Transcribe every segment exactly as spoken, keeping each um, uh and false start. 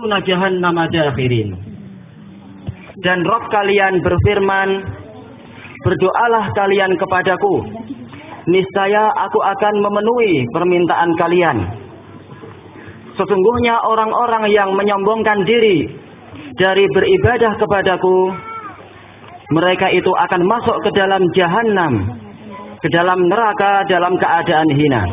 jahannama dakhirin. Dan Rabb kalian berfirman, berdoalah kalian kepadaku, niscaya aku akan memenuhi permintaan kalian. Sesungguhnya orang-orang yang menyombongkan diri dari beribadah kepadaku, mereka itu akan masuk ke dalam jahannam, ke dalam neraka dalam keadaan hina.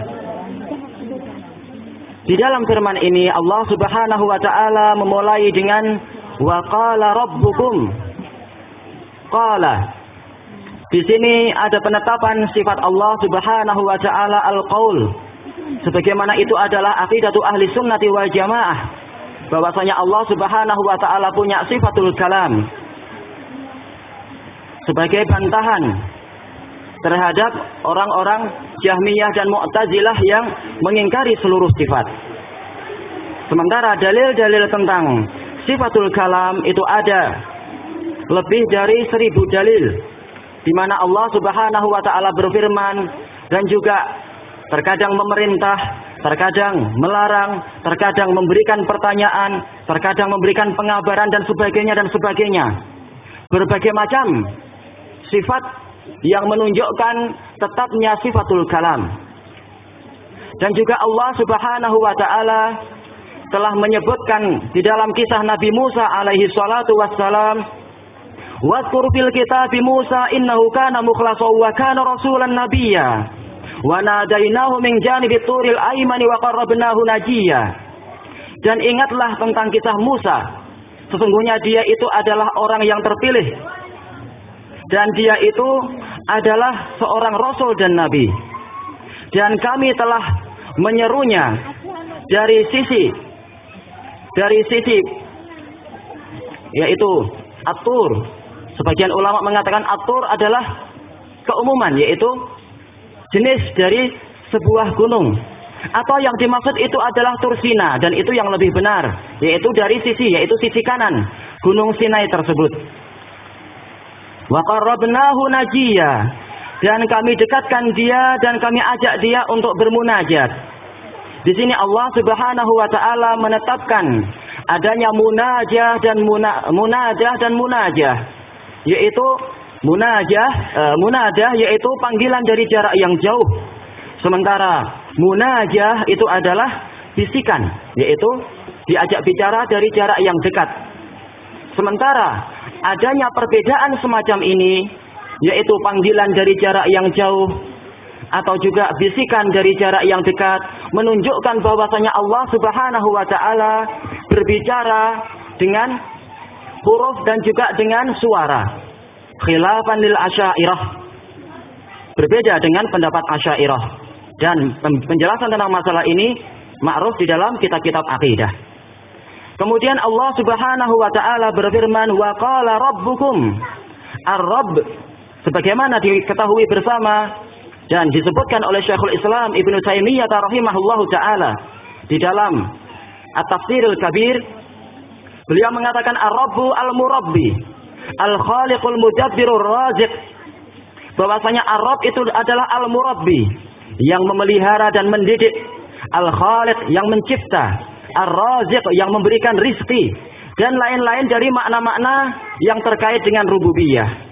Di dalam firman ini Allah Subhanahu wa taala memulai dengan wa qala rabbukum. Qala. Di sini ada penetapan sifat Allah Subhanahu wa taala al-qaul. Sebagaimana itu adalah aqidatu ahli sunnati wal jamaah, bahwasanya Allah Subhanahu wa taala punya sifatul kalam sebagai bantahan terhadap orang-orang Jahmiyah dan Mu'tazilah yang mengingkari seluruh sifat. Sementara dalil-dalil tentang sifatul kalam itu ada lebih dari seribu dalil, di mana Allah Subhanahu wa taala berfirman dan juga terkadang memerintah, terkadang melarang, terkadang memberikan pertanyaan, terkadang memberikan pengabaran dan sebagainya dan sebagainya. Berbagai macam sifat yang menunjukkan tetapnya sifatul kalam. Dan juga Allah Subhanahu wa taala telah menyebutkan di dalam kisah Nabi Musa alaihi salatu wassalam, "Wadhkur fil kitabi Musa innahu kana mukhlasan wa kana rasulan nabiyya wa nadainahu min janibit turil aymani wa qarrabnahu najiyya." Dan ingatlah tentang kisah Musa, sesungguhnya dia itu adalah orang yang terpilih, dan dia itu adalah seorang rasul dan nabi. Dan kami telah menyerunya dari sisi dari sisi yaitu At-Tur. Sebagian ulama mengatakan At-Tur adalah keumuman, yaitu jenis dari sebuah gunung. Atau yang dimaksud itu adalah Tur Sina, dan itu yang lebih benar, yaitu dari sisi yaitu sisi kanan Gunung Sinai tersebut. Wa qarrabnahu najiyya, dan kami dekatkan dia dan kami ajak dia untuk bermunajat. Di sini Allah Subhanahu wa taala menetapkan adanya munajah dan muna, munadah dan munajah, yaitu munajah e, munadah yaitu panggilan dari jarak yang jauh. Sementara munajah itu adalah bisikan, yaitu diajak bicara dari jarak yang dekat. Sementara adanya perbedaan semacam ini, yaitu panggilan dari jarak yang jauh atau juga bisikan dari jarak yang dekat, menunjukkan bahwasanya Allah Subhanahu wa taala berbicara dengan huruf dan juga dengan suara. Khilafan lil Asy'ariyah. Berbeda dengan pendapat Asy'ariyah. Dan penjelasan tentang masalah ini ma'ruf di dalam kitab-kitab akidah. Kemudian Allah Subhanahu wa taala berfirman, wa qala rabbukum. Ar-Rabb, sebagaimana diketahui bersama dan disebutkan oleh Syekhul Islam Ibnu Taimiyah rahimahullahu taala di dalam At-Tafsirul Kabir, beliau mengatakan Ar-Rabbu al-Murabbi, Al-Khaliqul Mudabbirur Raziq. Bahwasanya Ar-Rabb itu adalah Al-Murabbi, yang memelihara dan mendidik, Al-Khaliq yang mencipta, Ar-Raziq yang memberikan rizki, dan lain-lain dari makna-makna yang terkait dengan rububiyah.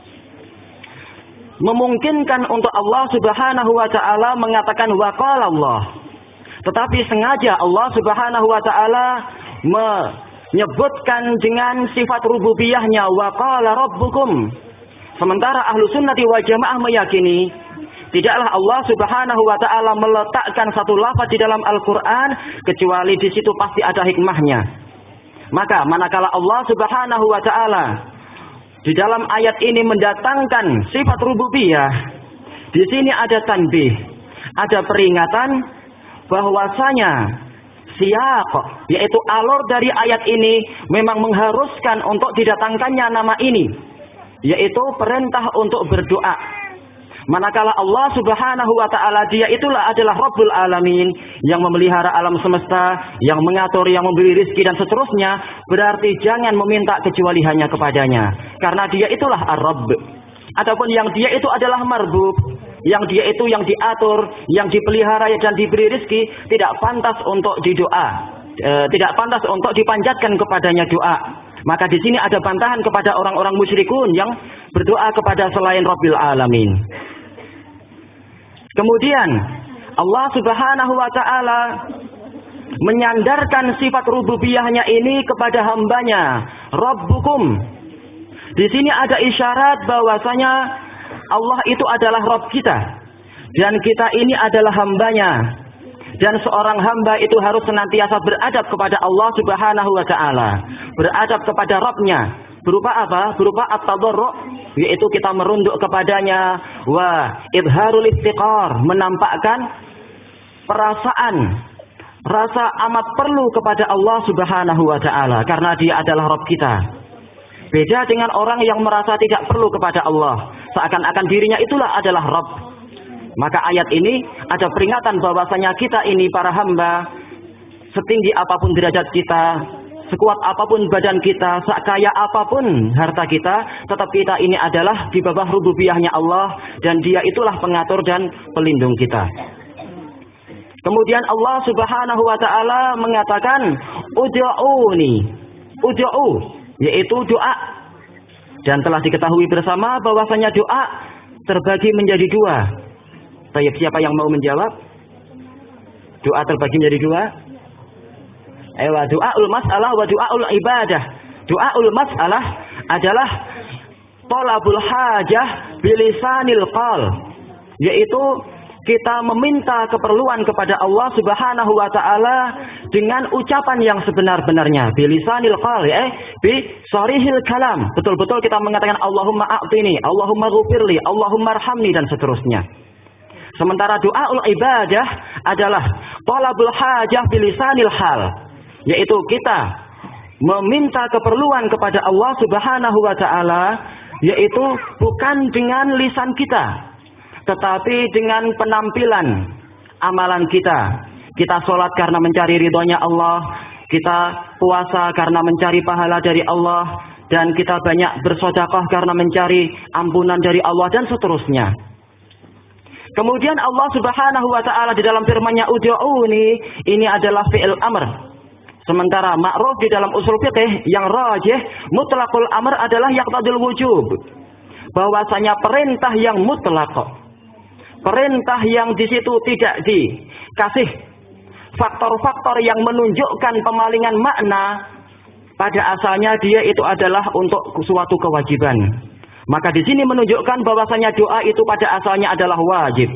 Memungkinkan untuk Allah Subhanahu wa taala mengatakan wa qala Allah, tetapi sengaja Allah Subhanahu wa taala menyebutkan dengan sifat rububiyahnya wa qala rabbukum. Sementara ahlu sunnati wal jamaah meyakini tidaklah Allah Subhanahu wa taala meletakkan satu lafaz di dalam Al-Qur'an kecuali di situ pasti ada hikmahnya. Maka manakala Allah Subhanahu wa taala di dalam ayat ini mendatangkan sifat rububiyah, di sini ada tanbih, ada peringatan bahwasanya siyaq, yaitu alur dari ayat ini memang mengharuskan untuk didatangkannya nama ini, yaitu perintah untuk berdoa. Manakala Allah Subhanahu wa taala dia itulah adalah Rabbul Alamin, yang memelihara alam semesta, yang mengatur, yang memberi rizki dan seterusnya, berarti jangan meminta kecuali hanya kepadanya, karena dia itulah Ar-Rabb. Adapun yang dia itu adalah marbub, yang dia itu yang diatur, yang dipelihara dan diberi rizki, tidak pantas untuk didoa. e, tidak pantas untuk dipanjatkan kepadanya doa. Maka di sini ada bantahan kepada orang-orang musyrikun yang berdoa kepada selain Rabbil Alamin. Kemudian Allah Subhanahu wa taala menyandarkan sifat rububiyahnya ini kepada hambanya, Rabbukum. Di sini ada isyarat bahwasanya Allah itu adalah Rabb kita dan kita ini adalah hambanya. Dan seorang hamba itu harus senantiasa beradab kepada Allah Subhanahu wa taala, beradab kepada Rabb-nya. Berupa apa? Berupa at-tadarru', yaitu kita merunduk kepadanya, wa idharul iftiqar, menampakkan perasaan rasa amat perlu kepada Allah Subhanahu wa taala karena Dia adalah Rabb kita. Beda dengan orang yang merasa tidak perlu kepada Allah, seakan-akan dirinya itulah adalah Rabb. Maka ayat ini ada peringatan bahwasanya kita ini para hamba, setinggi apapun derajat kita, sekuat apapun badan kita, sekaya apapun harta kita, tetap kita ini adalah di bawah rububiyahnya Allah dan Dia itulah pengatur dan pelindung kita. Kemudian Allah Subhanahu wa taala mengatakan ud'uuni, ud'u, yaitu doa. Dan telah diketahui bersama bahwasanya doa terbagi menjadi dua. Baik, siapa yang mau menjawab? Doa terbagi menjadi dua. Ewa, doaul mas'alah wa doaul ibadah. Doaul mas'alah adalah thalabul hajah bilisanil qal, yaitu kita meminta keperluan kepada Allah Subhanahu wa taala dengan ucapan yang sebenar-benarnya, bilisanil qal, eh bi sharihil kalam. Betul-betul kita mengatakan Allahumma a'tini, Allahumma ghfirli, Allahumma arhamni dan seterusnya. Sementara doaul ibadah adalah thalabul hajah bilisanil hal, yaitu kita meminta keperluan kepada Allah Subhanahu wa taala, yaitu bukan dengan lisan kita, tetapi dengan penampilan amalan kita. Kita sholat karena mencari ridhonya Allah, kita puasa karena mencari pahala dari Allah, dan kita banyak bersedekah karena mencari ampunan dari Allah dan seterusnya. Kemudian Allah Subhanahu wa taala di dalam firman-Nya ud'uuni, ini adalah fi'il amr. Sementara ma'ruf di dalam usul fiqih yang rajih mutlaqul amr adalah yaqtadil wujub. Bahwasanya perintah yang mutlaq, perintah yang di situ tidak dikasih faktor-faktor yang menunjukkan pemalingan makna, pada asalnya dia itu adalah untuk suatu kewajiban. Maka di sini menunjukkan bahwasanya doa itu pada asalnya adalah wajib.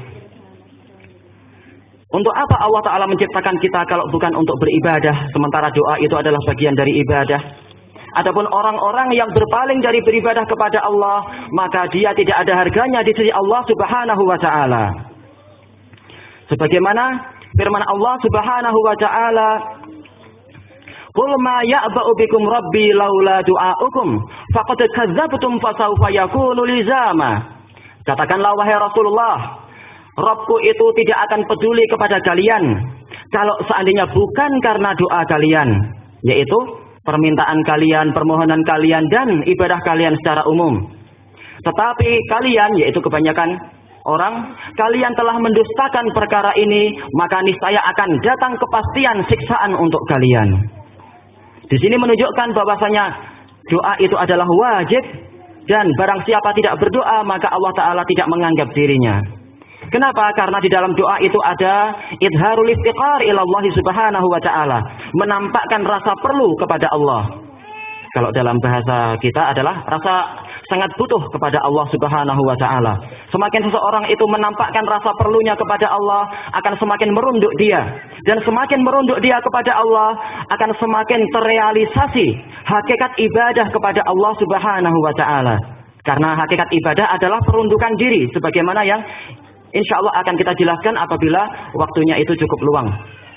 Untuk apa Allah Ta'ala menciptakan kita kalau bukan untuk beribadah, sementara doa itu adalah bagian dari ibadah. Adapun orang-orang yang berpaling dari beribadah kepada Allah, maka dia tidak ada harganya di sisi Allah Subhanahu wa taala. Sebagaimana firman Allah Subhanahu wa taala, "Qul ma ya'ba'u bikum rabbi laula du'aukum faqad kadzdzabtum fasawfa yakunu lizama." Katakanlah wahai Rasulullah, Rabbku itu tidak akan peduli kepada kalian kalau seandainya bukan karena doa kalian, yaitu permintaan kalian, permohonan kalian dan ibadah kalian secara umum. Tetapi kalian, yaitu kebanyakan orang, kalian telah mendustakan perkara ini, maka niscaya akan datang kepastian siksaan untuk kalian. Di sini menunjukkan bahwasanya doa itu adalah wajib, dan barang siapa tidak berdoa maka Allah Ta'ala tidak menganggap dirinya. Kenapa? Karena di dalam doa itu ada idharul iftiqar ilallahi subhanahu wa ta'ala, menampakkan rasa perlu kepada Allah. Kalau dalam bahasa kita adalah rasa sangat butuh kepada Allah Subhanahu wa taala. Semakin seseorang itu menampakkan rasa perlunya kepada Allah, akan semakin merunduk dia, dan semakin merunduk dia kepada Allah, akan semakin terrealisasi hakikat ibadah kepada Allah Subhanahu wa taala. Karena hakikat ibadah adalah perundukan diri, sebagaimana yang insya Allah akan kita jelaskan apabila waktunya itu cukup luang.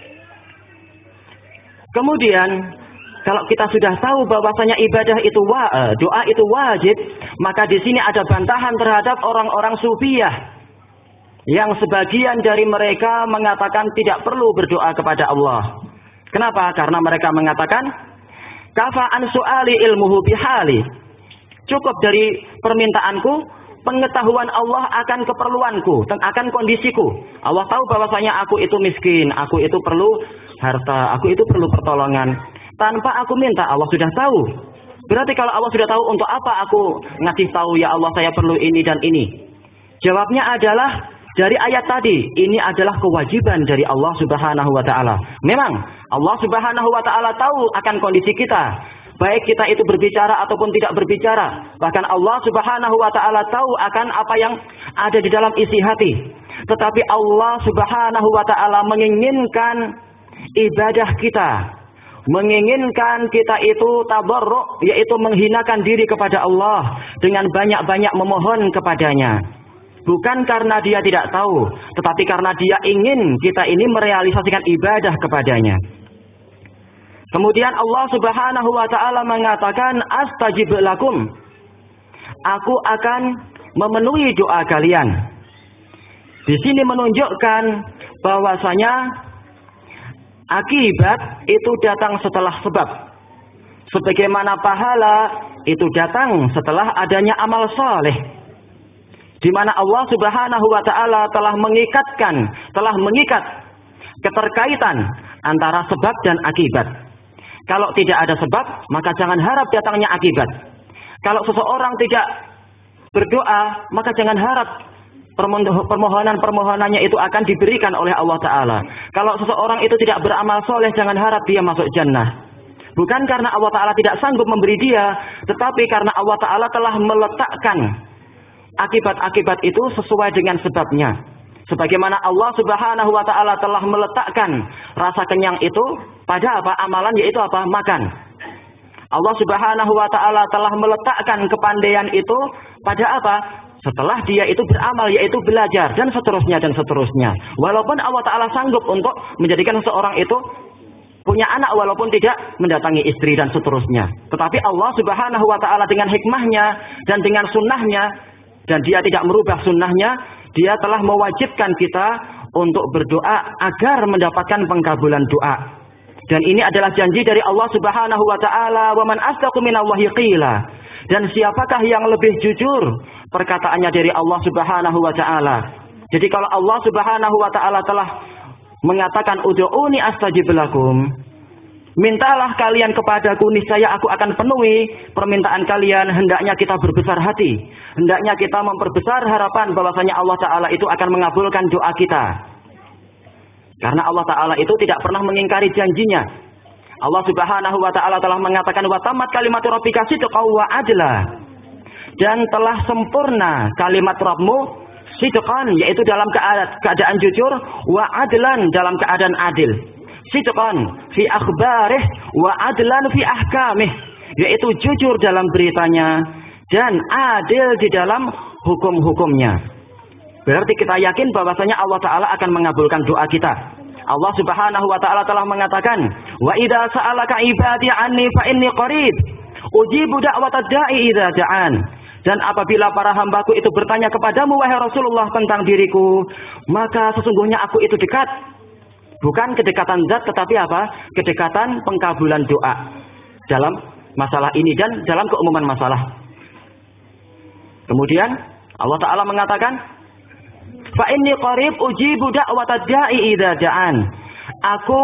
Kemudian kalau kita sudah tahu bahwasanya ibadah itu wa, doa itu wajib, maka di sini ada bantahan terhadap orang-orang sufiyah yang sebagian dari mereka mengatakan tidak perlu berdoa kepada Allah. Kenapa? Karena mereka mengatakan kafa'an su'ali ilmuhu bihali. Cukup dari permintaanku, pengetahuan Allah akan keperluanku, akan kondisiku. Allah tahu bahwasanya aku itu miskin, aku itu perlu harta, aku itu perlu pertolongan. Tanpa aku minta, Allah sudah tahu. Berarti kalau Allah sudah tahu, untuk apa aku ngasih tahu, ya Allah saya perlu ini dan ini? Jawabnya adalah dari ayat tadi, ini adalah kewajiban dari Allah Subhanahu wa taala. Memang Allah Subhanahu wa taala tahu akan kondisi kita, baik kita itu berbicara ataupun tidak berbicara. Bahkan Allah Subhanahu wa taala tahu akan apa yang ada di dalam isi hati. Tetapi Allah Subhanahu wa taala menginginkan ibadah kita, menginginkan kita itu tabarruk, yaitu menghinakan diri kepada Allah dengan banyak-banyak memohon kepadanya. Bukan karena dia tidak tahu, tetapi karena dia ingin kita ini merealisasikan ibadah kepadanya. Kemudian Allah Subhanahu wa taala mengatakan, astajib lakum, aku akan memenuhi doa kalian. Di sini menunjukkan bahwasanya akibat itu datang setelah sebab. Sebagaimana pahala itu datang setelah adanya amal saleh. Di mana Allah Subhanahu wa taala telah mengikatkan, telah mengikat keterkaitan antara sebab dan akibat. Kalau tidak ada sebab, maka jangan harap datangnya akibat. Kalau seseorang tidak berdoa, maka jangan harap permohonan-permohonannya itu akan diberikan oleh Allah Ta'ala. Kalau seseorang itu tidak beramal soleh, jangan harap dia masuk jannah. Bukan karena Allah Ta'ala tidak sanggup memberi dia, tetapi karena Allah Ta'ala telah meletakkan akibat-akibat itu sesuai dengan sebabnya. Sebagaimana Allah Subhanahu wa taala telah meletakkan rasa kenyang itu pada apa? Amalan, yaitu apa? Makan. Allah Subhanahu wa taala telah meletakkan kepandaian itu pada apa? Setelah dia itu beramal, yaitu belajar, dan seterusnya dan seterusnya. Walaupun Allah Ta'ala sanggup untuk menjadikan seseorang itu punya anak walaupun tidak mendatangi istri dan seterusnya. Tetapi Allah Subhanahu wa taala dengan hikmahnya dan dengan sunnahnya, dan dia tidak merubah sunnahnya, dia telah mewajibkan kita untuk berdoa agar mendapatkan pengkabulan doa. Dan ini adalah janji dari Allah Subhanahu wa taala, "Wa man asdaqu minallahi qila." Dan siapakah yang lebih jujur perkataannya dari Allah Subhanahu wa taala? Jadi kalau Allah Subhanahu wa taala telah mengatakan, "Ud'uuni astajib lakum," mintalah kalian kepadaku, niscaya aku akan penuhi permintaan kalian. Hendaknya kita berbesar hati, hendaknya kita memperbesar harapan bahwasanya Allah Ta'ala itu akan mengabulkan doa kita. Karena Allah Ta'ala itu tidak pernah mengingkari janjinya. Allah Subhanahu wa taala telah mengatakan, "Wa tammat kalimatu rabbika sidqan wa adla." Dan telah sempurna kalimat Rabbmu sidqan, yaitu dalam keadaan jujur, wa adlan, dalam keadaan adil. Sidqan fi akhbarih wa adlan fi ahkamih, yaitu jujur dalam beritanya dan adil di dalam hukum-hukumnya. Berarti kita yakin bahwasanya Allah Ta'ala akan mengabulkan doa kita. Allah Subhanahu wa taala telah mengatakan, "Wa idza sa'alaka ibadi anni fa inni qarib, ujibu da'watad da'i idza da'an." Dan apabila para hambaku itu bertanya kepadamu wahai Rasulullah tentang diriku, maka sesungguhnya aku itu dekat. Bukan kedekatan zat, tetapi apa? Kedekatan pengkabulan doa dalam masalah ini dan dalam keumuman masalah. Kemudian Allah Ta'ala mengatakan, "Fa inni qarib ujibu da'watad da'i idza da'an." Aku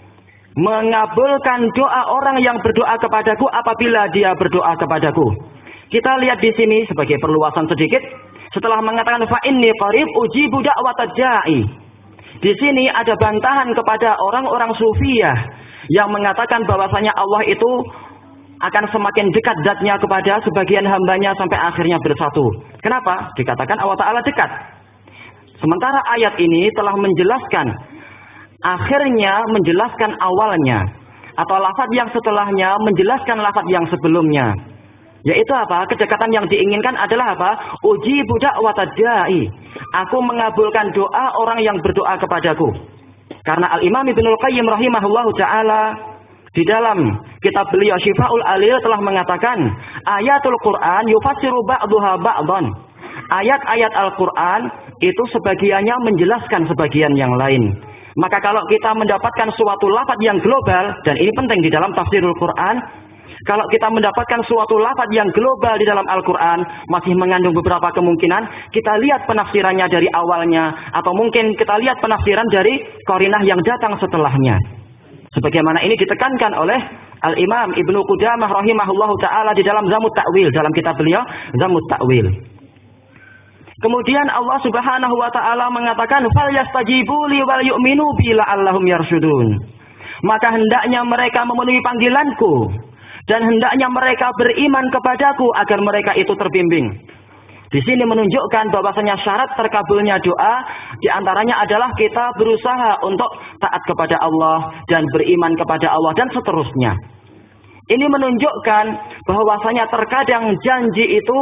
mengabulkan doa orang yang berdoa kepadaku apabila dia berdoa kepadaku. Kita lihat di sini sebagai perluasan sedikit, setelah mengatakan fa inni qarib ujibu da'watad da'i. Di sini ada bantahan kepada orang-orang sufiyah yang mengatakan bahwasanya Allah itu akan semakin dekat zatnya kepada sebagian hambanya sampai akhirnya bersatu. Kenapa? Dikatakan Allah Ta'ala dekat. Sementara ayat ini telah menjelaskan, akhirnya menjelaskan awalnya, atau lafaz yang setelahnya menjelaskan lafaz yang sebelumnya. Yaitu apa? Kedekatan yang diinginkan adalah apa? Ujibu da'watad da'i. Aku mengabulkan doa orang yang berdoa kepadaku. Karena Al-Imam Ibnul Qayyim rahimahullahu ta'ala di dalam kitab beliau Syifa'ul Alil telah mengatakan, ayatul Quran yufassiru ba'duha ba'dan. Ayat-ayat Al-Quran itu sebagiannya menjelaskan sebagian yang lain. Maka kalau kita mendapatkan suatu lafaz yang global, dan ini penting di dalam tafsirul Quran, kalau kita mendapatkan suatu lafaz yang global di dalam Al-Quran, masih mengandung beberapa kemungkinan, kita lihat penafsirannya dari awalnya, atau mungkin kita lihat penafsiran dari qarinah yang datang setelahnya. Sebagaimana ini ditekankan oleh Al-Imam Ibnu Qudamah rahimahullahu taala di dalam Zamut Ta'wil, dalam kitab beliau Zamut Ta'wil. Kemudian Allah Subhanahu wa taala mengatakan fal yastajibu li wal yu'minu bi la'allahum yarsyudun. Maka hendaknya mereka memenuhi panggilanku dan hendaknya mereka beriman kepadaku agar mereka itu terbimbing. Di sini menunjukkan bahwasanya syarat terkabulnya doa diantaranya adalah kita berusaha untuk taat kepada Allah dan beriman kepada Allah dan seterusnya. Ini menunjukkan bahwasanya terkadang janji itu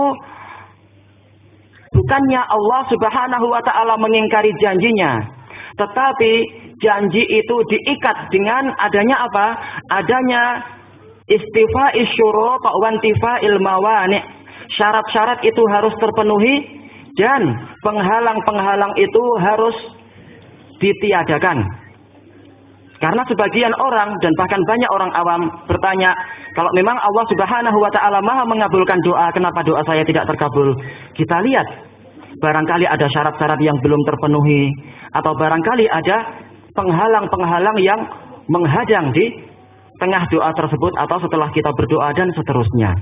bukannya Allah Subhanahu wa taala mengingkari janjinya, tetapi janji itu diikat dengan adanya apa? Adanya istifa'is syurut wa intifa'il mawani'. Syarat-syarat itu harus terpenuhi dan penghalang-penghalang itu harus ditiadakan. Karena sebagian orang dan bahkan banyak orang awam bertanya, kalau memang Allah Subhanahu wa taala Maha mengabulkan doa, kenapa doa saya tidak terkabul? Kita lihat, barangkali ada syarat-syarat yang belum terpenuhi atau barangkali ada penghalang-penghalang yang menghadang di tengah doa tersebut atau setelah kita berdoa dan seterusnya.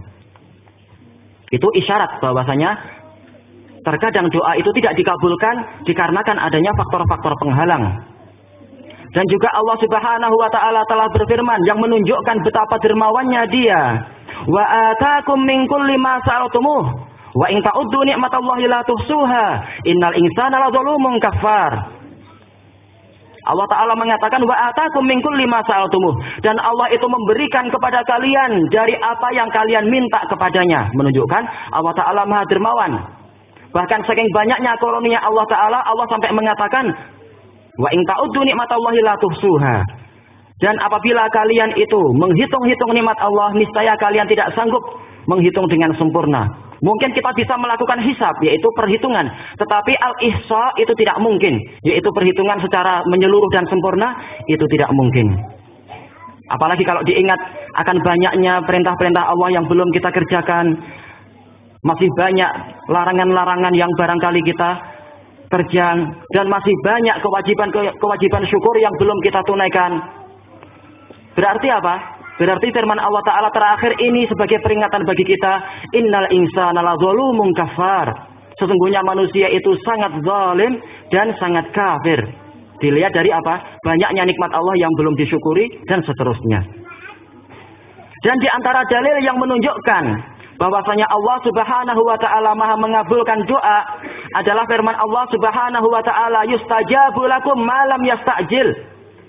Itu isyarat bahwasanya terkadang doa itu tidak dikabulkan dikarenakan adanya faktor-faktor penghalang. Dan juga Allah Subhanahu wa taala telah berfirman yang menunjukkan betapa dermawannya Dia. Wa ataakum min kulli ma sa'altumuh wa in ta'uddu ni'matallahi la tuhsuha innal insana ladzalumun kafar. Allah Ta'ala mengatakan wa atakum min kulli ma sa'altumuh, dan Allah itu memberikan kepada kalian dari apa yang kalian minta kepadanya, menunjukkan Allah Ta'ala Maha dermawan. Bahkan saking banyaknya karunia Allah Ta'ala, Allah sampai mengatakan wa in ta'uddu ni'matallahi la tuhsuha, dan apabila kalian itu menghitung-hitung nikmat Allah, niscaya kalian tidak sanggup menghitung dengan sempurna. Mungkin kita bisa melakukan hisab, yaitu perhitungan. Tetapi al-ihsa itu tidak mungkin. Yaitu perhitungan secara menyeluruh dan sempurna, itu tidak mungkin. Apalagi kalau diingat akan banyaknya perintah-perintah Allah yang belum kita kerjakan. Masih banyak larangan-larangan yang barangkali kita terjang. Dan masih banyak kewajiban-kewajiban syukur yang belum kita tunaikan. Berarti apa? Berarti firman Allah Ta'ala terakhir ini sebagai peringatan bagi kita, innal insana ladzalumun kafar. Sesungguhnya manusia itu sangat zalim dan sangat kafir. Dilihat dari apa? Banyaknya nikmat Allah yang belum disyukuri dan seterusnya. Dan di antara dalil yang menunjukkan bahwasanya Allah Subhanahu wa taala Maha mengabulkan doa adalah firman Allah Subhanahu wa taala, yustajabu lakum ma lam yasta'jil.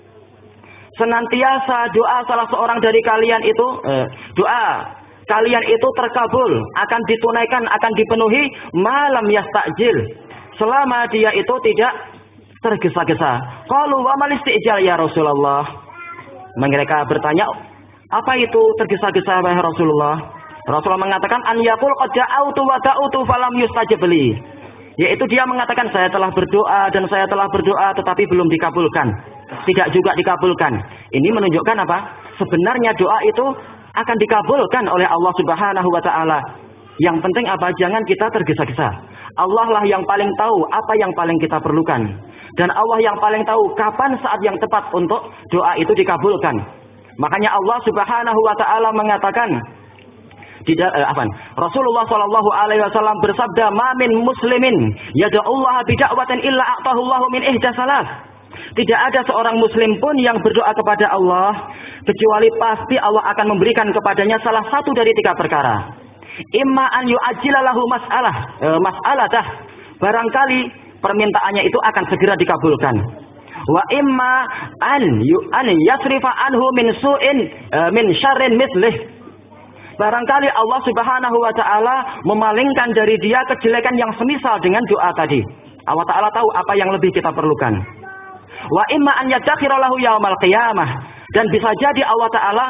Senantiasa doa salah seorang dari kalian itu eh, doa kalian itu terkabul, akan ditunaikan, akan dipenuhi malam yastajil, selama dia itu tidak tergesa-gesa. Qalu wa mal istijal ya Rasulullah. Mereka bertanya, apa itu tergesa-gesa wahai Rasulullah? Rasulullah mengatakan an yaqul qad da'autu wa da'utu falam yustajab li. Yaitu dia mengatakan saya telah berdoa dan saya telah berdoa tetapi belum dikabulkan. Tidak juga dikabulkan. Ini menunjukkan apa? Sebenarnya doa itu akan dikabulkan oleh Allah Subhanahu wa taala. Yang penting apa? Jangan kita tergesa-gesa. Allah lah yang paling tahu apa yang paling kita perlukan. Dan Allah yang paling tahu kapan saat yang tepat untuk doa itu dikabulkan. Makanya Allah Subhanahu wa taala mengatakan tidak eh, apa? Rasulullah sallallahu alaihi wasallam bersabda, "Ma min muslimin yad'ullaha bi da'watin illa a'tahu Allahu min ihda salas." Tidak ada seorang muslim pun yang berdoa kepada Allah kecuali pasti Allah akan memberikan kepadanya salah satu dari tiga perkara. Imma an yu'ajjila lahu mas'alah, e, mas'alatah. Barangkali permintaannya itu akan segera dikabulkan. Wa imma an yu'an yasrifa anhu min su'in e, min syarrin mithlih. Barangkali Allah Subhanahu wa taala memalingkan dari dia kejelekan yang semisal dengan doa tadi. Allah Ta'ala tahu apa yang lebih kita perlukan. Wa imma an yadakhira lahu yaumal qiyamah, dan bisa jadi Allah Ta'ala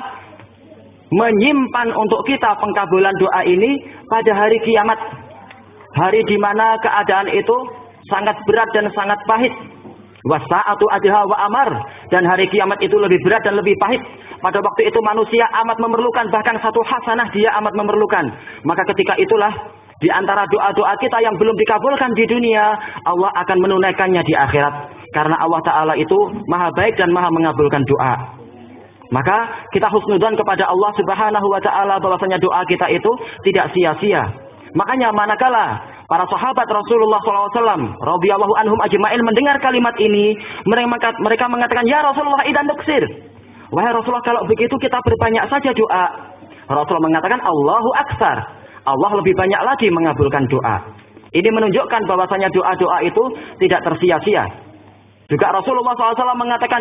menyimpan untuk kita pengkabulan doa ini pada hari kiamat, hari di mana keadaan itu sangat berat dan sangat pahit. Wasa'atu adha wa amar, dan hari kiamat itu lebih berat dan lebih pahit. Pada waktu itu manusia amat memerlukan, bahkan satu hasanah dia amat memerlukan. Maka ketika itulah di antara doa-doa kita yang belum dikabulkan di dunia, Allah akan menunaikannya di akhirat. Karena Allah Ta'ala itu maha baik dan maha mengabulkan doa. Maka kita husnudzon kepada Allah Subhanahu wa taala bahwasanya doa kita itu tidak sia-sia. Makanya manakala para sahabat Rasulullah shallallahu alaihi wasallam radhiyallahu anhum ajma'in mendengar kalimat ini, mereka mereka mengatakan, "Ya Rasulullah, idzan nuksir." Wahai Rasulullah, kalau begitu kita berbanyak saja doa. Rasulullah mengatakan, "Allahu aktsar." Allah lebih banyak lagi mengabulkan doa. Ini menunjukkan bahwasanya doa-doa itu tidak tersia-sia. Juga Rasulullah shallallahu alaihi wasallam mengatakan,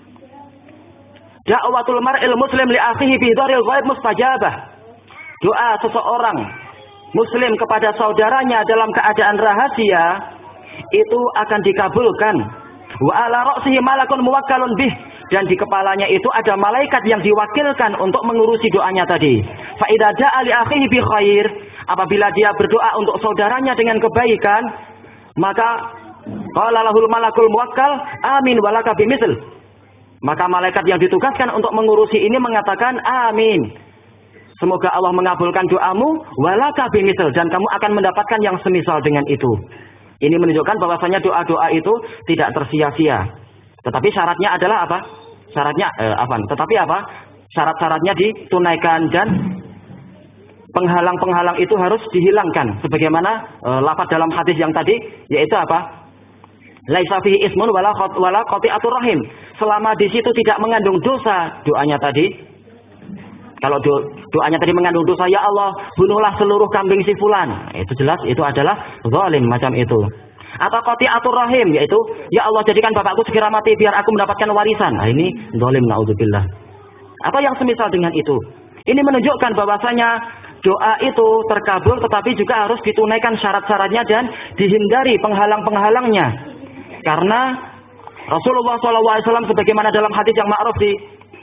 "Da'watul mar'il muslim li akhihi bi dharil ghaib mustajabah." Doa seseorang muslim kepada saudaranya dalam keadaan rahasia itu akan dikabulkan. Wa ala ra'sihi malakun muwakkalun bih, dan di kepalanya itu ada malaikat yang diwakilkan untuk mengurusi doanya tadi. Fa idza da'a li akhihi bi khair, apabila dia berdoa untuk saudaranya dengan kebaikan, maka qala lahul malakul muwakkal amin walaka bimisl. Maka malaikat yang ditugaskan untuk mengurusi ini mengatakan amin. Semoga Allah mengabulkan doamu, walaka bimisl, dan kamu akan mendapatkan yang semisal dengan itu. Ini menunjukkan bahwasanya doa-doa itu tidak tersia-sia. Tetapi syaratnya adalah apa? Syaratnya eh, apa? Tetapi apa? Syarat-syaratnya ditunaikan dan penghalang-penghalang itu harus dihilangkan. Sebagaimana eh, lafaz dalam hadis yang tadi, yaitu apa? Laisa fihi ismun wala wala qati'atur rahim. Selama di situ tidak mengandung dosa, doanya tadi. Kalau do, doanya tadi mengandung dosa, ya Allah, bunuhlah seluruh kambing si fulan. Itu jelas itu adalah zalim macam itu. Atau qati'atur rahim, yaitu ya Allah, jadikan bapakku segera mati biar aku mendapatkan warisan. Nah, ini zalim, naudzubillah. Atau yang semisal dengan itu. Ini menunjukkan bahwasanya doa itu terkabul, tetapi juga harus ditunaikan syarat-syaratnya dan dihindari penghalang-penghalangnya. Karena Rasulullah shallallahu alaihi wasallam sebagaimana dalam hadis yang ma'ruf di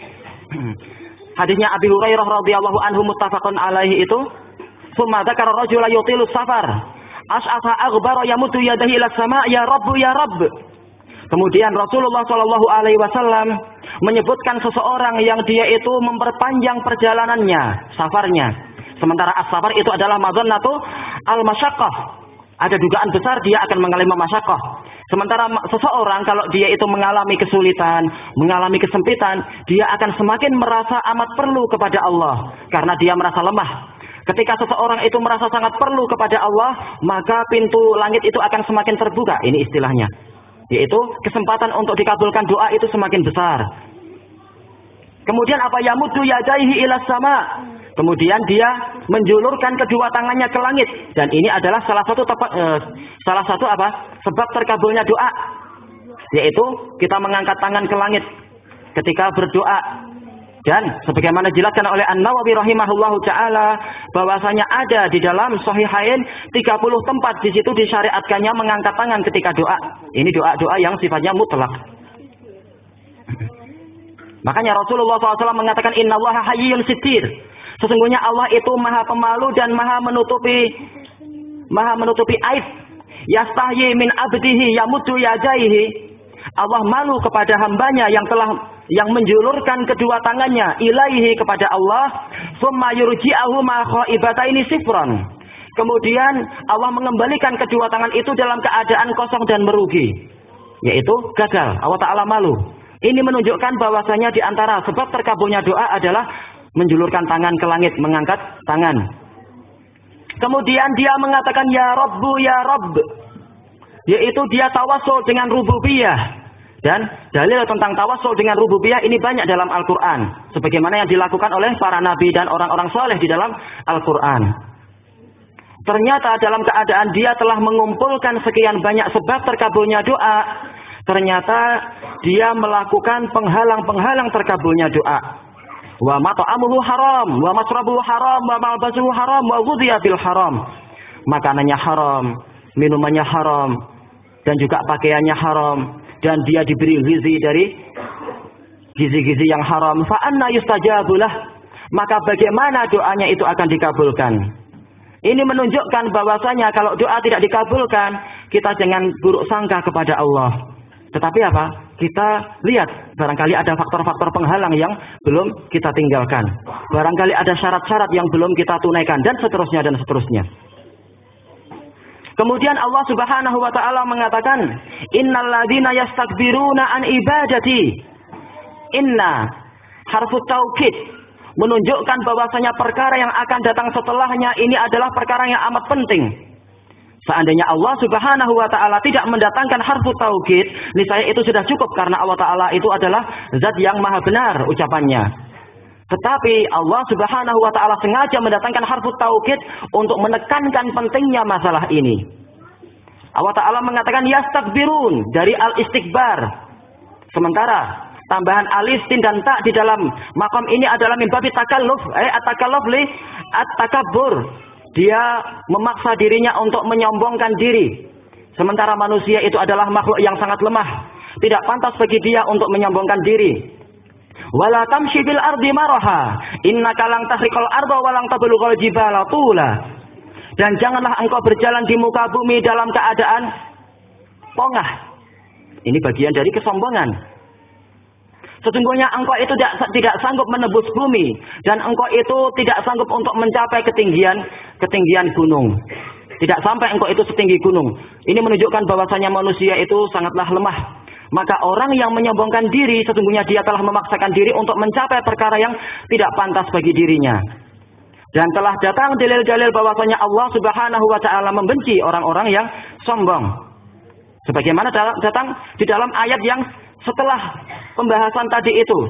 hadisnya Abi Hurairah radhiyallahu anhu muttafaqun alaihi itu, "Tsumma dzakara rajula yutilu safar, as'asa aghbara yamuddu yadayhi ila sama' ya Rabb ya Rabb." Kemudian Rasulullah shallallahu alaihi wasallam menyebutkan seseorang yang dia itu memperpanjang perjalanannya, safarnya. Sementara as-safar itu adalah madzannatu al-masyaqqah. Ada dugaan besar dia akan mengalami masyaqqah. Sementara seseorang kalau dia itu mengalami kesulitan, mengalami kesempitan, dia akan semakin merasa amat perlu kepada Allah karena dia merasa lemah. Ketika seseorang itu merasa sangat perlu kepada Allah, maka pintu langit itu akan semakin terbuka. Ini istilahnya, yaitu kesempatan untuk dikabulkan doa itu semakin besar. Kemudian apa? Yamuddu yadaihi ila sama. Kemudian dia menjulurkan kedua tangannya ke langit, dan ini adalah salah satu tepat, eh, salah satu apa? Sebab terkabulnya doa, yaitu kita mengangkat tangan ke langit ketika berdoa. Dan sebagaimana dijelaskan oleh An-Nawawi rahimahullahu taala bahwasanya ada di dalam Sahihain tiga puluh tempat di situ disyariatkannya mengangkat tangan ketika doa. Ini doa-doa yang sifatnya mutlak. Makanya Rasulullah shallallahu alaihi wasallam mengatakan innallaha hayyun sittir. Sesungguhnya Allah itu maha pemalu dan maha menutupi maha menutupi aib. Yastahyi min abdihi yamuddu yadaihi. Allah malu kepada hambanya yang telah yang menjulurkan kedua tangannya ilaihi kepada Allah, summa yurji'ahu ma khaibataini sifran. Kemudian Allah mengembalikan kedua tangan itu dalam keadaan kosong dan merugi, yaitu gagal. Allah Ta'ala malu. Ini menunjukkan bahwasanya di antara sebab terkabulnya doa adalah menjulurkan tangan ke langit, mengangkat tangan. Kemudian dia mengatakan ya Rabbu ya Rabb, yaitu dia tawassul dengan rububiyah. Dan dalil tentang tawassul dengan rububiyah ini banyak dalam Al-Quran, sebagaimana yang dilakukan oleh para nabi dan orang-orang soleh di dalam Al-Quran. Ternyata dalam keadaan dia telah mengumpulkan sekian banyak sebab terkabulnya doa, ternyata dia melakukan penghalang-penghalang terkabulnya doa. Wa mat'amuhu haram, wa masrabuhu haram, wa malbasuhu haram, wa ghudhiya bil haram. Makanannya haram, minumannya haram, dan juga pakaiannya haram, dan dia diberi gizi dari gizi-gizi yang haram. Fa anna yustajabulah, maka bagaimana doanya itu akan dikabulkan? Ini menunjukkan bahwasanya kalau doa tidak dikabulkan, kita jangan buruk sangka kepada Allah. Tetapi apa? Kita lihat, barangkali ada faktor-faktor penghalang yang belum kita tinggalkan. Barangkali ada syarat-syarat yang belum kita tunaikan, dan seterusnya dan seterusnya. Kemudian Allah Subhanahu wa taala mengatakan, "Innal ladzina yastakbiruna an ibadati." Inna, harfut taukid, menunjukkan bahwasanya perkara yang akan datang setelahnya ini adalah perkara yang amat penting. Seandainya Allah Subhanahu wa taala tidak mendatangkan harfut taukid, niscaya itu sudah cukup karena Allah taala itu adalah zat yang maha benar ucapannya. Tetapi Allah Subhanahu wa taala sengaja mendatangkan harfut taukid untuk menekankan pentingnya masalah ini. Allah taala mengatakan yastakbirun dari al-istikbar. Sementara tambahan alif, sin dan ta di dalam maqam ini adalah min babi takalluf, eh at-takalluf li at-takabbur. Dia memaksa dirinya untuk menyombongkan diri. Sementara manusia itu adalah makhluk yang sangat lemah. Tidak pantas bagi dia untuk menyombongkan diri. Wala tamshi bil ardi maraha, innaka lang tahriqal arda wa lang tablughal jibala tula. Dan janganlah engkau berjalan di muka bumi dalam keadaan pongah. Ini bagian dari kesombongan. Sesungguhnya engkau itu tidak, tidak sanggup menebus bumi, dan engkau itu tidak sanggup untuk mencapai ketinggian ketinggian gunung. Tidak sampai engkau itu setinggi gunung. Ini menunjukkan bahwasanya manusia itu sangatlah lemah. Maka orang yang menyombongkan diri, sesungguhnya dia telah memaksakan diri untuk mencapai perkara yang tidak pantas bagi dirinya. Dan telah datang dalil-dalil bahwasanya Allah Subhanahu wa taala membenci orang-orang yang sombong. Sebagaimana datang di dalam ayat yang setelah pembahasan tadi itu.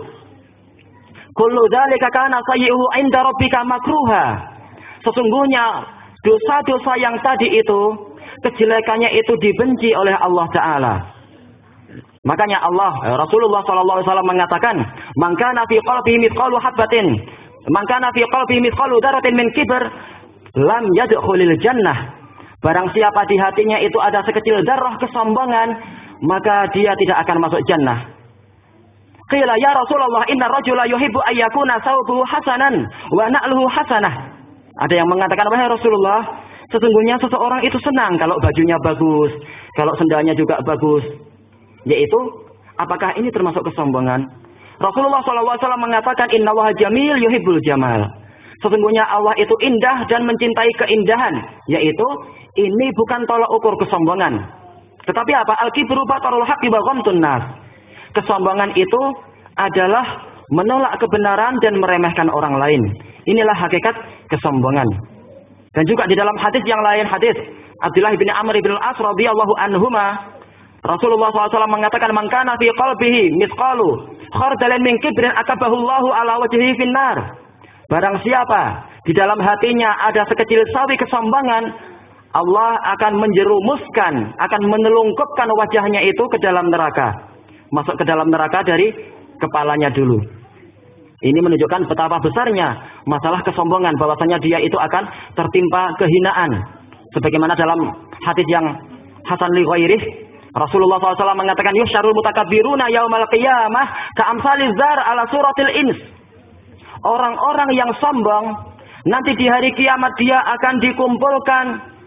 Kullu dzalika kana sayyi'uhu 'inda rabbika makruha. Sesungguhnya dosa-dosa yang tadi itu, kejelekannya itu dibenci oleh Allah taala. Makanya Allah Rasulullah sallallahu alaihi wasallam mengatakan, "Man kana fi qalbihi mithqalu habatin, man kana fi qalbihi mithqalu dzarratin min kibr, lam yadkhulil jannah." Barang siapa di hatinya itu ada sekecil darah kesombongan, maka dia tidak akan masuk jannah. Qila ya Rasulullah, inna rajula yuhibbu ayyakuna thawbuhu hasanan wa na'luhu hasanah. Ada yang mengatakan, wahai Rasulullah, sesungguhnya seseorang itu senang kalau bajunya bagus, kalau sendalnya juga bagus. Yaitu, apakah ini termasuk kesombongan? Rasulullah shallallahu alaihi wasallam mengatakan, inna waha jamil yuhibbul jamal. Sesungguhnya Allah itu indah dan mencintai keindahan. Yaitu, ini bukan tolak ukur kesombongan. Tetapi apa? Al-kibru batarul haqqi wa ghamtun nas. Kesombongan itu adalah menolak kebenaran dan meremehkan orang lain. Inilah hakikat kesombongan. Dan juga di dalam hadis yang lain, hadis Abdullah bin Amr bin Al-As radhiyallahu anhuma, Rasulullah shallallahu alaihi wasallam mengatakan, man kana fi qalbihi mithqalu khardalin min kibrin akabahu Allahu ala wajhihi finnar. Barang siapa di dalam hatinya ada sekecil sawi kesombongan, Allah akan menjerumuskan, akan menelungkupkan wajahnya itu ke dalam neraka. Masuk ke dalam neraka dari kepalanya dulu. Ini menunjukkan betapa besarnya masalah kesombongan, bahwasanya dia itu akan tertimpa kehinaan. Sebagaimana dalam hadis yang hasan li ghairih, Rasulullah shallallahu alaihi wasallam mengatakan, yusyarul mutakabbiruna yaumal qiyamah ka'amsaliz zar ala suratil ins. Orang-orang yang sombong nanti di hari kiamat dia akan dikumpulkan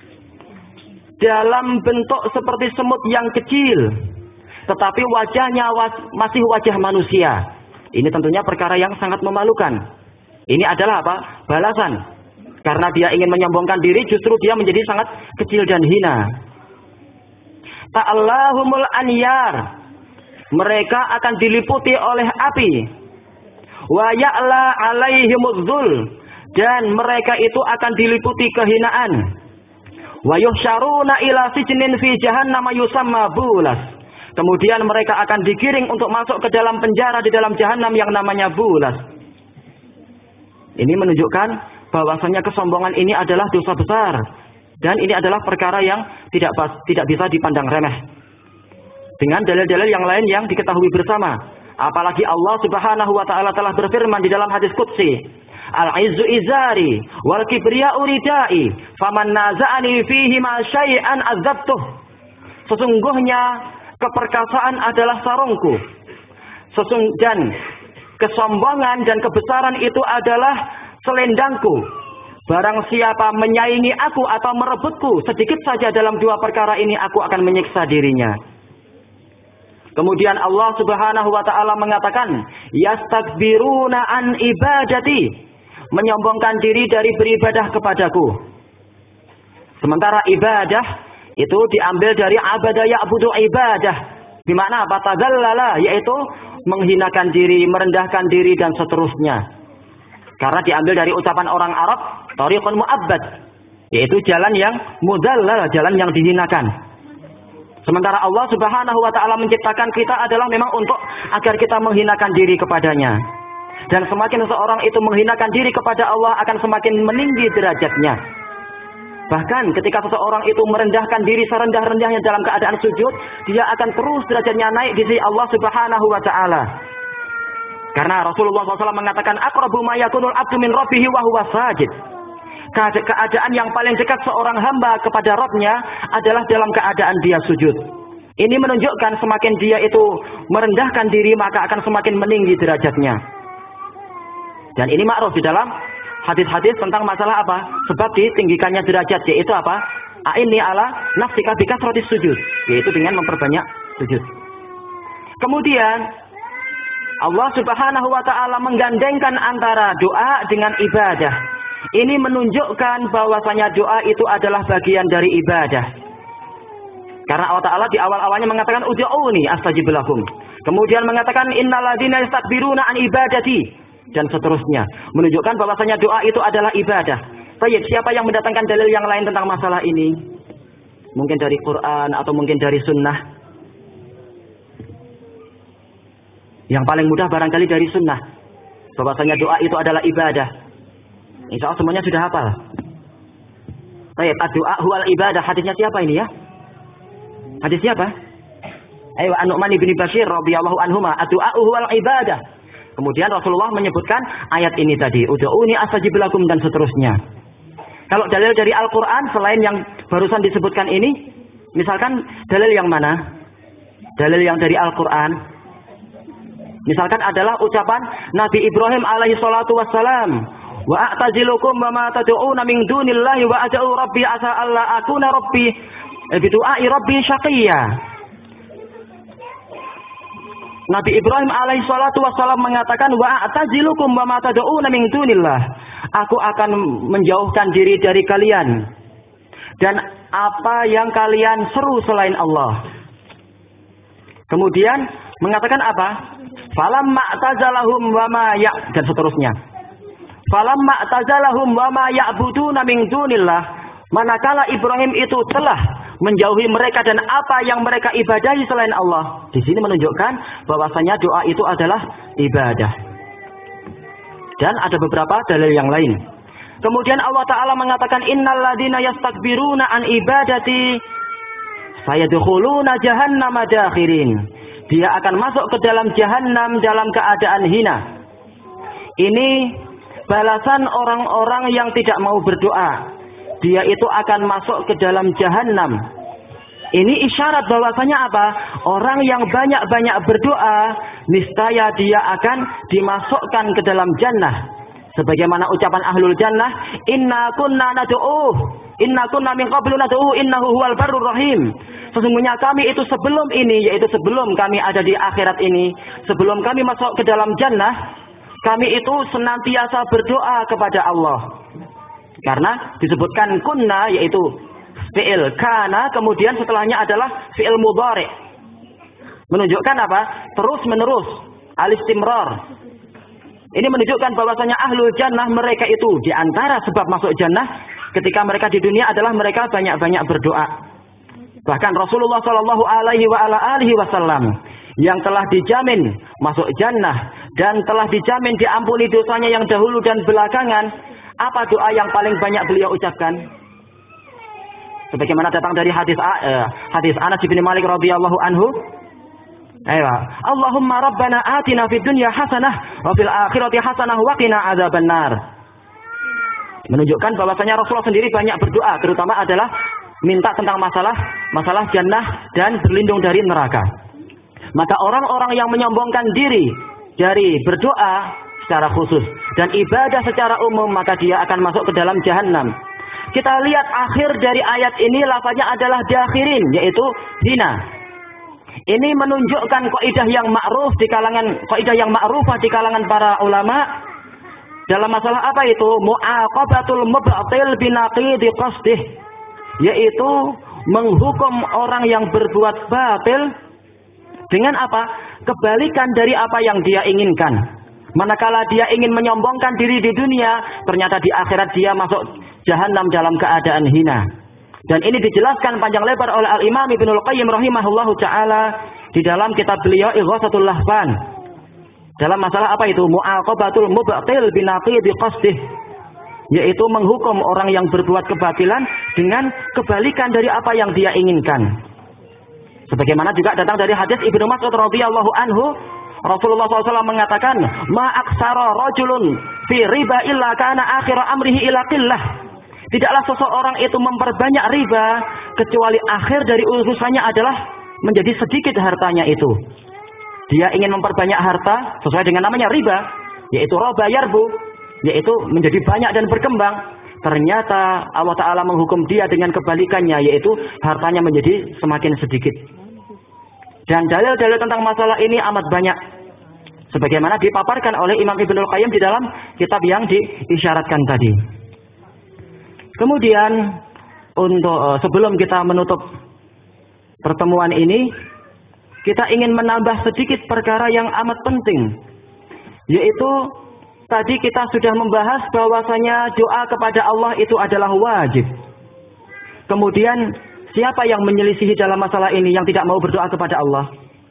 dalam bentuk seperti semut yang kecil, tetapi wajahnya masih wajah manusia. Ini tentunya perkara yang sangat memalukan. Ini adalah apa? Balasan. Karena dia ingin menyombongkan diri, justru dia menjadi sangat kecil dan hina. Ta'allahumul anyar. Mereka akan diliputi oleh api. Wa ya'la alaihimuz dzul. Dan mereka itu akan diliputi kehinaan. Wa yuhsyaruna ila sijnin fi jahannam yusamma bulas. Kemudian mereka akan digiring untuk masuk ke dalam penjara di dalam jahanam yang namanya bulas. Ini menunjukkan bahwasanya kesombongan ini adalah dosa besar. Dan ini adalah perkara yang tidak pas, tidak bisa dipandang remeh. Dengan dalil-dalil yang lain yang diketahui bersama. Apalagi Allah Subhanahu wa taala telah berfirman di dalam hadis qudsi, Al-izzu izari wal kibriya'u ridai, faman naza'ani fihi ma syai'an azabtuh. Sesungguhnya keperkasaan adalah sarungku. Sesung dan kesombongan dan kebesaran itu adalah selendangku. Barang siapa menyaingi aku atau merebutku sedikit saja dalam dua perkara ini, aku akan menyiksa dirinya. Kemudian Allah Subhanahu wa taala mengatakan, yastakbiruna an ibadati, menyombongkan diri dari beribadah kepadaku. Sementara ibadah itu diambil dari abada ya'budu ibadah. Di mana apa? Tadzallala, yaitu menghinakan diri, merendahkan diri dan seterusnya. Karena diambil dari ucapan orang Arab, tariqun mu'abbad, yaitu jalan yang mudallal, jalan yang dihinakan. Sementara Allah Subhanahu wa taala menciptakan kita adalah memang untuk agar kita menghinakan diri kepadanya. Dan semakin seseorang itu menghinakan diri kepada Allah akan semakin meninggi derajatnya. Bahkan ketika seseorang itu merendahkan diri serendah-rendahnya dalam keadaan sujud, dia akan terus derajatnya naik di sisi Allah Subhanahu wa taala. Karena Rasulullah shallallahu alaihi wasallam mengatakan, aqrabu ma yakunul abdu min rabbihi wa huwa sajid. Keadaan yang paling dekat seorang hamba kepada Rabb-nya adalah dalam keadaan dia sujud. Ini menunjukkan semakin dia itu merendahkan diri, maka akan semakin meninggi derajatnya. Dan ini ma'ruf di dalam hadis-hadis tentang masalah apa? Sebab ditinggikannya derajat, yaitu apa? A'inni ala nafsika bikasratis sujud, yaitu dengan memperbanyak sujud. Kemudian Allah Subhanahu wa taala menggandengkan antara doa dengan ibadah. Ini menunjukkan bahwasanya doa itu adalah bagian dari ibadah. Karena Allah Ta'ala di awal-awalnya mengatakan ud'uuni astajib lakum. Kemudian mengatakan innalladzina yastakbiruna an ibadati dan seterusnya, menunjukkan bahwasanya doa itu adalah ibadah. Baik, siapa yang mendatangkan dalil yang lain tentang masalah ini? Mungkin dari Quran atau mungkin dari sunnah. Yang paling mudah barangkali dari sunnah, bahwasanya doa itu adalah ibadah. Insya Allah semuanya sudah hafal. Baik, doa huwal ibadah. Hadisnya siapa ini ya? Hadis siapa? Ayo, An-Nu'man bin Bashir radhiyallahu anhuma, ad-du'a huwal ibadah. Kemudian Rasulullah menyebutkan ayat ini tadi, ud'uuni astajib lakum dan seterusnya. Kalau dalil dari Al-Qur'an selain yang barusan disebutkan ini, misalkan dalil yang mana? Dalil yang dari Al-Qur'an. Misalkan adalah ucapan Nabi Ibrahim alaihi salatu wassalam, wa a'tazilukum wa ma tad'una min dunillahi wa ad'u rabbi asa alla akuna rabbi bi du'ai rabbi syaqiyya. Nabi Ibrahim alaihi salatu wassalam mengatakan wa a'tazilukum wa ma tad'una min dunillah. Aku akan menjauhkan diri dari kalian dan apa yang kalian seru selain Allah. Kemudian mengatakan apa? Falamma ta'tazalahum wa ma ya dan seterusnya. Falamma ta'tazalahum wa ma ya'buduna min dunillah, manakala Ibrahim itu telah menjauhi mereka dan apa yang mereka ibadahi selain Allah. Di sini menunjukkan bahwasanya doa itu adalah ibadah. Dan ada beberapa dalil yang lain. Kemudian Allah Ta'ala mengatakan innalladzina yastakbiruna an ibadati sayadkhuluna jahannama dakhirin. Dia akan masuk ke dalam jahannam dalam keadaan hina. Ini balasan orang-orang yang tidak mau berdoa. Dia itu akan masuk ke dalam jahannam. Ini isyarat bahwasanya apa? Orang yang banyak-banyak berdoa, niscaya dia akan dimasukkan ke dalam jannah. Sebagaimana ucapan ahlul jannah, inna kunna nad'uh, inna kunna min qablu nad'uh innahu huwal barrur rahim. Sesungguhnya kami itu sebelum ini, yaitu sebelum kami ada di akhirat ini, sebelum kami masuk ke dalam jannah, kami itu senantiasa berdoa kepada Allah. Karena disebutkan kunna, yaitu fi'il kana, kemudian setelahnya adalah fi'il mudhari. Menunjukkan apa? Terus menerus, al-istimrar. Ini menunjukkan bahwasanya ahlul jannah, mereka itu diantara sebab masuk jannah ketika mereka di dunia adalah mereka banyak-banyak berdoa. Bahkan Rasulullah Shallallahu Alaihi Wasallam yang telah dijamin masuk jannah dan telah dijamin diampuni dosanya yang dahulu dan belakangan, apa doa yang paling banyak beliau ucapkan? Sebagaimana datang dari hadis uh, hadis Anas bin Malik radhiyallahu anhu. Ayo, Allahumma rabbana atina fid dunya hasanah wa fil akhirati hasanah wa qina adzabannar. Menunjukkan bahwasanya Rasulullah sendiri banyak berdoa, terutama adalah minta tentang masalah masalah jannah dan berlindung dari neraka. Maka orang-orang yang menyombongkan diri dari berdoa secara khusus dan ibadah secara umum, maka dia akan masuk ke dalam jahannam. Kita lihat akhir dari ayat ini, lafaznya adalah dakhirin, yaitu hina. Ini menunjukkan kaidah yang ma'ruf di kalangan kaidah yang ma'rufah di kalangan para ulama dalam masalah apa itu? Mu'aqabatul mubtil binaqidi qasdih, yaitu menghukum orang yang berbuat batil Dengan apa? Kebalikan dari apa yang dia inginkan. Manakala dia ingin menyombongkan diri di dunia, ternyata di akhirat dia masuk jahanam dalam keadaan hina. Dan ini dijelaskan panjang lebar oleh Al-Imam Ibnul Qayyim rahimahullahu taala di dalam kitab beliau Ighatsatul Lahfan. Dalam masalah apa itu? Mu'aqabatul mubtil binaqidi qasdih, yaitu menghukum orang yang berbuat kebatilan dengan kebalikan dari apa yang dia inginkan. Sebagaimana juga datang dari hadis Ibnu Mas'ud radhiyallahu anhu, Rasulullah shallallahu alaihi wasallam mengatakan, ma aksara rajulun fi riba illa kana akhir amrihi ila qillah. Tidaklah seseorang itu memperbanyak riba kecuali akhir dari urusannya adalah menjadi sedikit hartanya itu. Dia ingin memperbanyak harta sesuai dengan namanya riba, yaitu roba yarbu, yaitu menjadi banyak dan berkembang. Ternyata Allah Ta'ala menghukum dia dengan kebalikannya, yaitu hartanya menjadi semakin sedikit. Dan dalil-dalil tentang masalah ini amat banyak, sebagaimana dipaparkan oleh Imam Ibnul Qayyim di dalam kitab yang diisyaratkan tadi. Kemudian untuk uh, sebelum kita menutup pertemuan ini, kita ingin menambah sedikit perkara yang amat penting, yaitu tadi kita sudah membahas bahwasanya doa kepada Allah itu adalah wajib. Kemudian siapa yang menyelisihi dalam masalah ini yang tidak mau berdoa kepada Allah?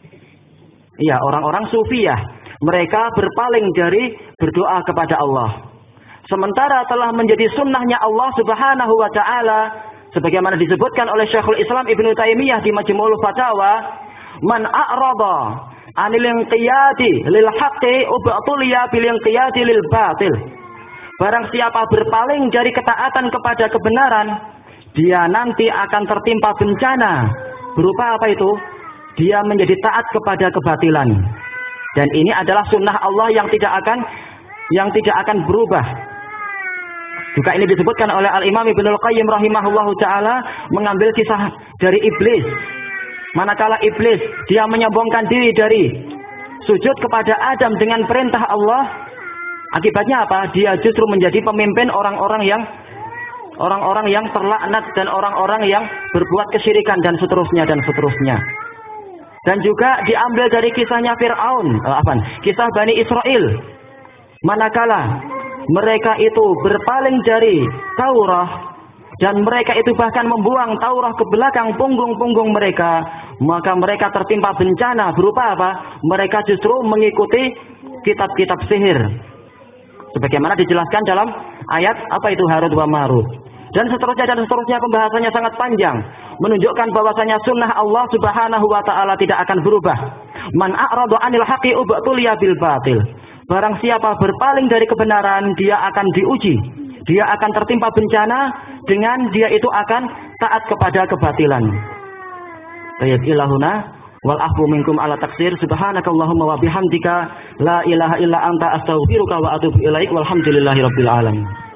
Ya, orang-orang sufiyah. Mereka berpaling dari berdoa kepada Allah. Sementara telah menjadi sunnahnya Allah Subhanahu wa taala sebagaimana disebutkan oleh Syekhul Islam Ibnu Taimiyah di Majmu'ul Fatawa, man a'rada anil inqiyadi lil haqqi ubtuliya bil inqiyadi lil batil. Barang siapa berpaling dari ketaatan kepada kebenaran, dia nanti akan tertimpa bencana. Berupa apa itu? Dia menjadi taat kepada kebatilan. Dan ini adalah sunnah Allah yang tidak akan yang tidak akan berubah. Juga ini disebutkan oleh Al-Imam Ibnul Qayyim rahimahullahu taala mengambil kisah dari iblis. Manakala iblis dia menyombongkan diri dari sujud kepada Adam dengan perintah Allah, akibatnya apa? Dia justru menjadi pemimpin orang-orang yang orang-orang yang terlaknat dan orang-orang yang berbuat kesyirikan dan seterusnya dan seterusnya. Dan juga diambil dari kisahnya Fir'aun, eh, apa? Kisah Bani Israel. Manakala mereka itu berpaling dari Taurat dan mereka itu bahkan membuang Taurat ke belakang punggung-punggung mereka, maka mereka tertimpa bencana berupa apa? Mereka justru mengikuti kitab-kitab sihir. Sebagaimana dijelaskan dalam ayat apa itu Harut wa Marut. Dan seterusnya dan seterusnya pembahasannya sangat panjang, menunjukkan bahwasanya sunnah Allah Subhanahu wa taala tidak akan berubah. Man a'rada 'anil haqqi ubtuliya bil batil. Barang siapa berpaling dari kebenaran, dia akan diuji. Dia akan tertimpa bencana dengan dia itu akan taat kepada kebatilan. Tayyib ilahuna wal afu minkum ala taksir. Subhanakallahumma wa bihamdika la ilaha illa anta astaghfiruka wa atubu ilaik. Walhamdulillahirabbil alamin.